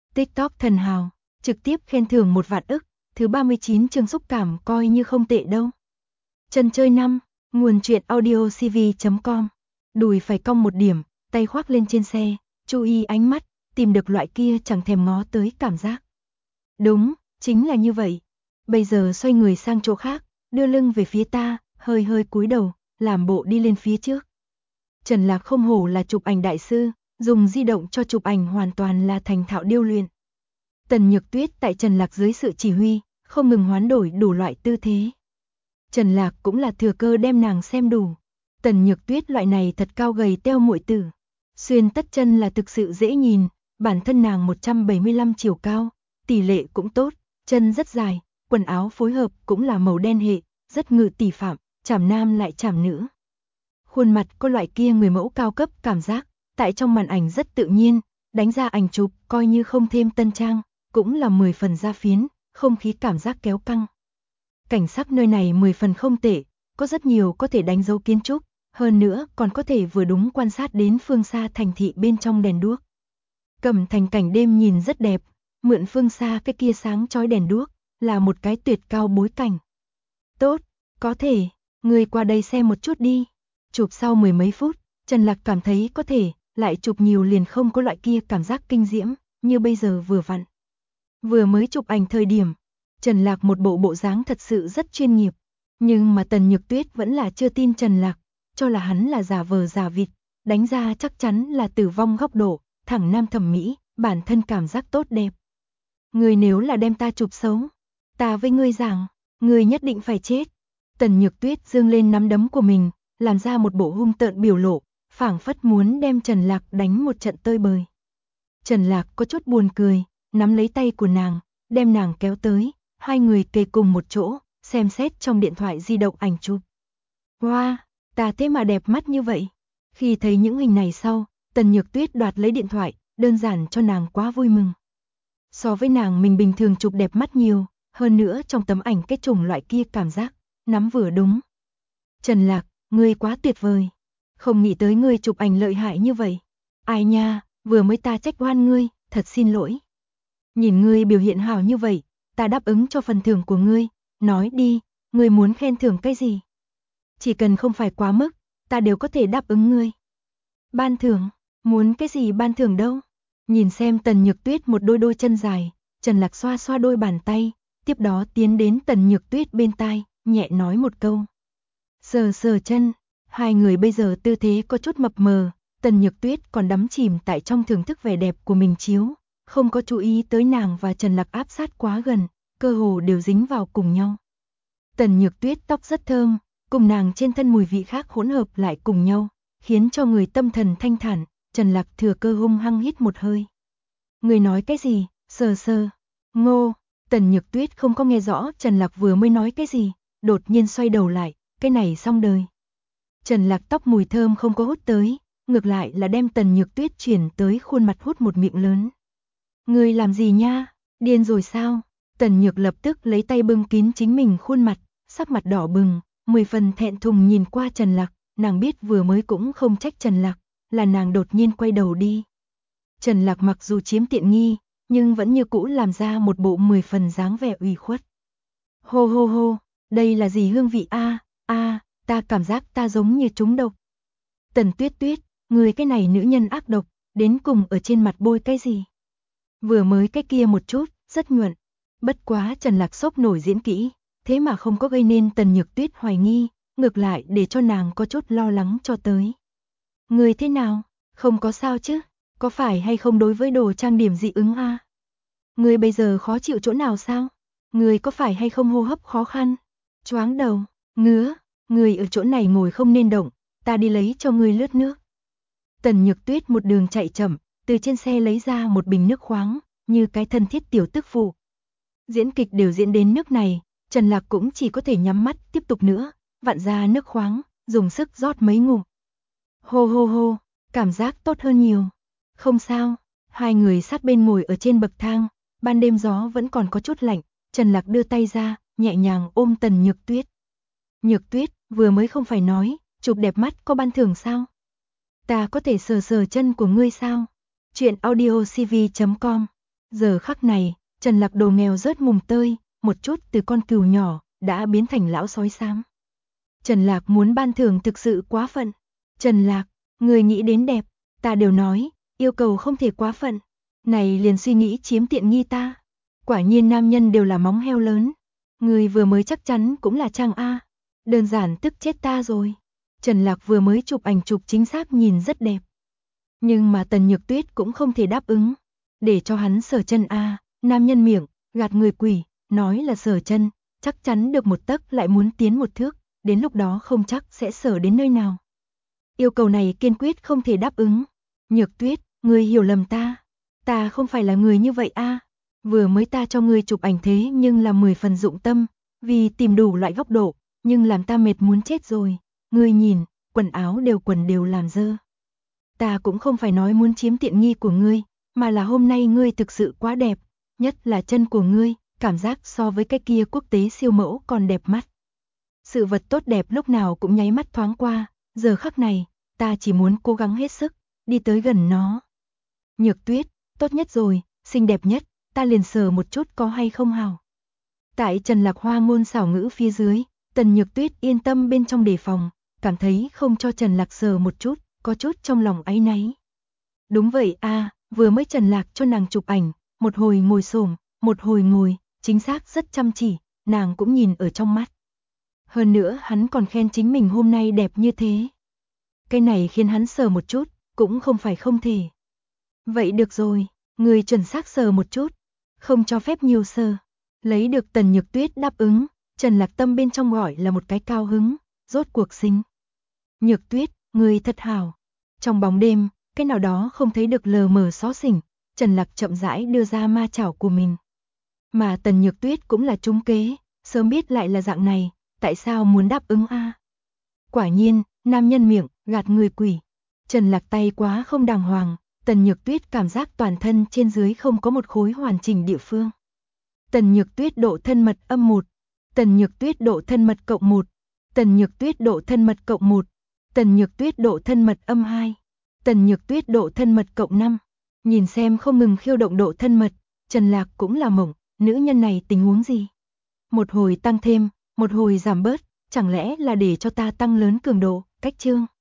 TikTok thần hào, trực tiếp khen thưởng 1 vạn ức, thứ 39 chương xúc cảm coi như không tệ đâu. Trần chơi 5, nguồn truyện audiocv.com. Đùi phải cong một điểm, tay khoác lên trên xe, chú ý ánh mắt, tìm được loại kia chẳng thèm ngó tới cảm giác. Đúng, chính là như vậy. Bây giờ xoay người sang chỗ khác, đưa lưng về phía ta, hơi hơi cúi đầu, làm bộ đi lên phía trước. Trần Lạc không hổ là chụp ảnh đại sư, dùng di động cho chụp ảnh hoàn toàn là thành thạo điêu luyện. Tần Nhược Tuyết tại Trần Lạc dưới sự chỉ huy, không ngừng hoán đổi đủ loại tư thế. Trần Lạc cũng là thừa cơ đem nàng xem đủ. Tần Nhược Tuyết loại này thật cao gầy teo muội tử. Xuyên tất chân là thực sự dễ nhìn, bản thân nàng 175 chiều cao, tỷ lệ cũng tốt, chân rất dài, quần áo phối hợp cũng là màu đen hệ, rất ngự tỷ phạm, chảm nam lại chảm nữ. Khuôn mặt có loại kia người mẫu cao cấp cảm giác, tại trong màn ảnh rất tự nhiên, đánh ra ảnh chụp coi như không thêm tân trang, cũng là 10 phần da phiến, không khí cảm giác kéo căng. Cảnh sắc nơi này 10 phần không tệ, có rất nhiều có thể đánh dấu kiến trúc, hơn nữa còn có thể vừa đúng quan sát đến phương xa thành thị bên trong đèn đuốc. Cẩm Thành cảnh đêm nhìn rất đẹp, mượn phương xa cái kia sáng chói đèn đuốc, là một cái tuyệt cao bối cảnh. Tốt, có thể, người qua đây xem một chút đi. Chụp sau 10 mấy phút, Trần Lạc cảm thấy có thể, lại chụp nhiều liền không có loại kia cảm giác kinh diễm, như bây giờ vừa vặn. Vừa mới chụp ảnh thời điểm, Trần Lạc một bộ dáng thật sự rất chuyên nghiệp, nhưng mà Tần Nhược Tuyết vẫn là chưa tin Trần Lạc, cho là hắn là giả vờ giả vịt, đánh ra chắc chắn là tử vong góc độ, thẳng nam thẩm mỹ, bản thân cảm giác tốt đẹp. Người nếu là đem ta chụp xấu, ta với ngươi giảng, ngươi nhất định phải chết. Tần Nhược Tuyết giương lên nắm đấm của mình, làm ra một bộ hung tợn biểu lộ, phảng phất muốn đem Trần Lạc đánh một trận tơi bời. Trần Lạc có chút buồn cười, nắm lấy tay của nàng, đem nàng kéo tới, hai người kề cùng một chỗ, xem xét trong điện thoại di động ảnh chụp. Wow, ta thế mà đẹp mắt như vậy. Khi thấy những hình này sau, Tần Nhược Tuyết đoạt lấy điện thoại, đơn giản cho nàng quá vui mừng. So với nàng mình bình thường chụp đẹp mắt nhiều, hơn nữa trong tấm ảnh cái chủng loại kia cảm giác, nắm vừa đúng. Trần Lạc, ngươi quá tuyệt vời. Không nghĩ tới ngươi chụp ảnh lợi hại như vậy. Ai nha, vừa mới ta trách oan ngươi, thật xin lỗi. Nhìn ngươi biểu hiện hảo như vậy, ta đáp ứng cho phần thưởng của ngươi, nói đi, ngươi muốn khen thưởng cái gì? Chỉ cần không phải quá mức, ta đều có thể đáp ứng ngươi. Ban thưởng, muốn cái gì ban thưởng đâu? Nhìn xem Tần Nhược Tuyết một đôi chân dài, Trần Lạc xoa xoa đôi bàn tay, tiếp đó tiến đến Tần Nhược Tuyết bên tai, nhẹ nói một câu. Sờ sờ chân, hai người bây giờ tư thế có chút mập mờ, Tần Nhược Tuyết còn đắm chìm tại trong thưởng thức vẻ đẹp của mình chiếu, không có chú ý tới nàng và Trần Lạc áp sát quá gần, cơ hồ đều dính vào cùng nhau. Tần Nhược Tuyết tóc rất thơm, cùng nàng trên thân mùi vị khác hỗn hợp lại cùng nhau, khiến cho người tâm thần thanh thản. Trần Lạc thừa cơ hung hăng hít một hơi. Người nói cái gì? Sờ sờ. Ngô. Tần Nhược Tuyết không có nghe rõ Trần Lạc vừa mới nói cái gì, đột nhiên xoay đầu lại, cái này xong đời. Trần Lạc tóc mùi thơm không có hút tới, ngược lại là đem Tần Nhược Tuyết chuyển tới khuôn mặt hút một miệng lớn. Người làm gì nha? Điên rồi sao? Tần Nhược lập tức lấy tay bưng kín chính mình khuôn mặt, sắc mặt đỏ bừng, 10 phần thẹn thùng nhìn qua Trần Lạc, nàng biết vừa mới cũng không trách Trần Lạc, là nàng đột nhiên quay đầu đi. Trần Lạc mặc dù chiếm tiện nghi, nhưng vẫn như cũ làm ra một bộ 10 phần dáng vẻ ủy khuất. Hô hô hô, đây là gì hương vị a? Ta cảm giác ta giống như trúng độc. Tần Tuyết Tuyết, người cái này nữ nhân ác độc, đến cùng ở trên mặt bôi cái gì? Vừa mới cái kia một chút, rất nhuận. Bất quá Trần Lạc sốc nổi diễn kỹ, thế mà không có gây nên Tần Nhược Tuyết hoài nghi, ngược lại để cho nàng có chút lo lắng cho tới. Người thế nào? Không có sao chứ? Có phải hay không đối với đồ trang điểm dị ứng a? Người bây giờ khó chịu chỗ nào sao? Người có phải hay không hô hấp khó khăn? Choáng đầu, ngứa, người ở chỗ này ngồi không nên động, ta đi lấy cho người lướt nước. Tần Nhược Tuyết một đường chạy chậm, từ trên xe lấy ra một bình nước khoáng, như cái thân thiết tiểu tức phụ. Diễn kịch đều diễn đến nước này, Trần Lạc cũng chỉ có thể nhắm mắt tiếp tục nữa, vặn ra nước khoáng, dùng sức rót mấy ngụm. Hô hô hô, cảm giác tốt hơn nhiều. Không sao, hai người sát bên ngồi ở trên bậc thang, ban đêm gió vẫn còn có chút lạnh, Trần Lạc đưa tay ra, nhẹ nhàng ôm Tần Nhược Tuyết. Nhược Tuyết, vừa mới không phải nói, chụp đẹp mắt có ban thưởng sao? Ta có thể sờ sờ chân của ngươi sao? Chuyện audiocv.com Giờ khắc này, Trần Lạc đồ nghèo rớt mùng tơi, một chút từ con cừu nhỏ, đã biến thành lão sói xám. Trần Lạc muốn ban thưởng thực sự quá phận. Trần Lạc, người nghĩ đến đẹp, ta đều nói, yêu cầu không thể quá phận. Này liền suy nghĩ chiếm tiện nghi ta. Quả nhiên nam nhân đều là móng heo lớn. Người vừa mới chắc chắn cũng là Trang A. Đơn giản tức chết ta rồi. Trần Lạc vừa mới chụp ảnh chụp chính xác nhìn rất đẹp. Nhưng mà Tần Nhược Tuyết cũng không thể đáp ứng. Để cho hắn sờ chân A, nam nhân miệng, gạt người quỷ, nói là sờ chân, chắc chắn được một tấc lại muốn tiến một thước, đến lúc đó không chắc sẽ sờ đến nơi nào. Yêu cầu này kiên quyết không thể đáp ứng. Nhược Tuyết, ngươi hiểu lầm ta. Ta không phải là người như vậy a. Vừa mới ta cho ngươi chụp ảnh thế nhưng là 10 phần dụng tâm, vì tìm đủ loại góc độ, nhưng làm ta mệt muốn chết rồi. Ngươi nhìn, quần đều làm dơ. Ta cũng không phải nói muốn chiếm tiện nghi của ngươi, mà là hôm nay ngươi thực sự quá đẹp, nhất là chân của ngươi, cảm giác so với cái kia quốc tế siêu mẫu còn đẹp mắt. Sự vật tốt đẹp lúc nào cũng nháy mắt thoáng qua, giờ khắc này, ta chỉ muốn cố gắng hết sức, đi tới gần nó. Nhược Tuyết, tốt nhất rồi, xinh đẹp nhất, ta liền sờ một chút có hay không hào. Tại Trần Lạc Hoa ngôn xảo ngữ phía dưới, Tần Nhược Tuyết yên tâm bên trong đề phòng, cảm thấy không cho Trần Lạc sờ một chút, có chút trong lòng áy náy. Đúng vậy a, vừa mới Trần Lạc cho nàng chụp ảnh, một hồi ngồi xổm, một hồi ngồi, chính xác rất chăm chỉ, nàng cũng nhìn ở trong mắt. Hơn nữa hắn còn khen chính mình hôm nay đẹp như thế. Cái này khiến hắn sờ một chút, cũng không phải không thể. Vậy được rồi, người chuẩn xác sờ một chút, không cho phép nhiều sờ. Lấy được Tần Nhược Tuyết đáp ứng, Trần Lạc Tâm bên trong gọi là một cái cao hứng, rốt cuộc sinh. Nhược Tuyết, người thật hảo. Trong bóng đêm, cái nào đó không thấy được lờ mờ xó xỉnh, Trần Lạc chậm rãi đưa ra ma chảo của mình. Mà Tần Nhược Tuyết cũng là trúng kế, sớm biết lại là dạng này, tại sao muốn đáp ứng a? Quả nhiên, nam nhân miệng, gạt người quỷ. Trần Lạc tay quá không đàng hoàng, Tần Nhược Tuyết cảm giác toàn thân trên dưới không có một khối hoàn chỉnh địa phương. Tần Nhược Tuyết độ thân mật âm 1, Tần Nhược Tuyết độ thân mật cộng 1, Tần Nhược Tuyết độ thân mật cộng 1, Tần Nhược Tuyết độ thân mật âm 2, Tần Nhược Tuyết độ thân mật cộng 5. Nhìn xem không ngừng khiêu động độ thân mật, Trần Lạc cũng là mộng, nữ nhân này tình huống gì? Một hồi tăng thêm, một hồi giảm bớt, chẳng lẽ là để cho ta tăng lớn cường độ, cách chương.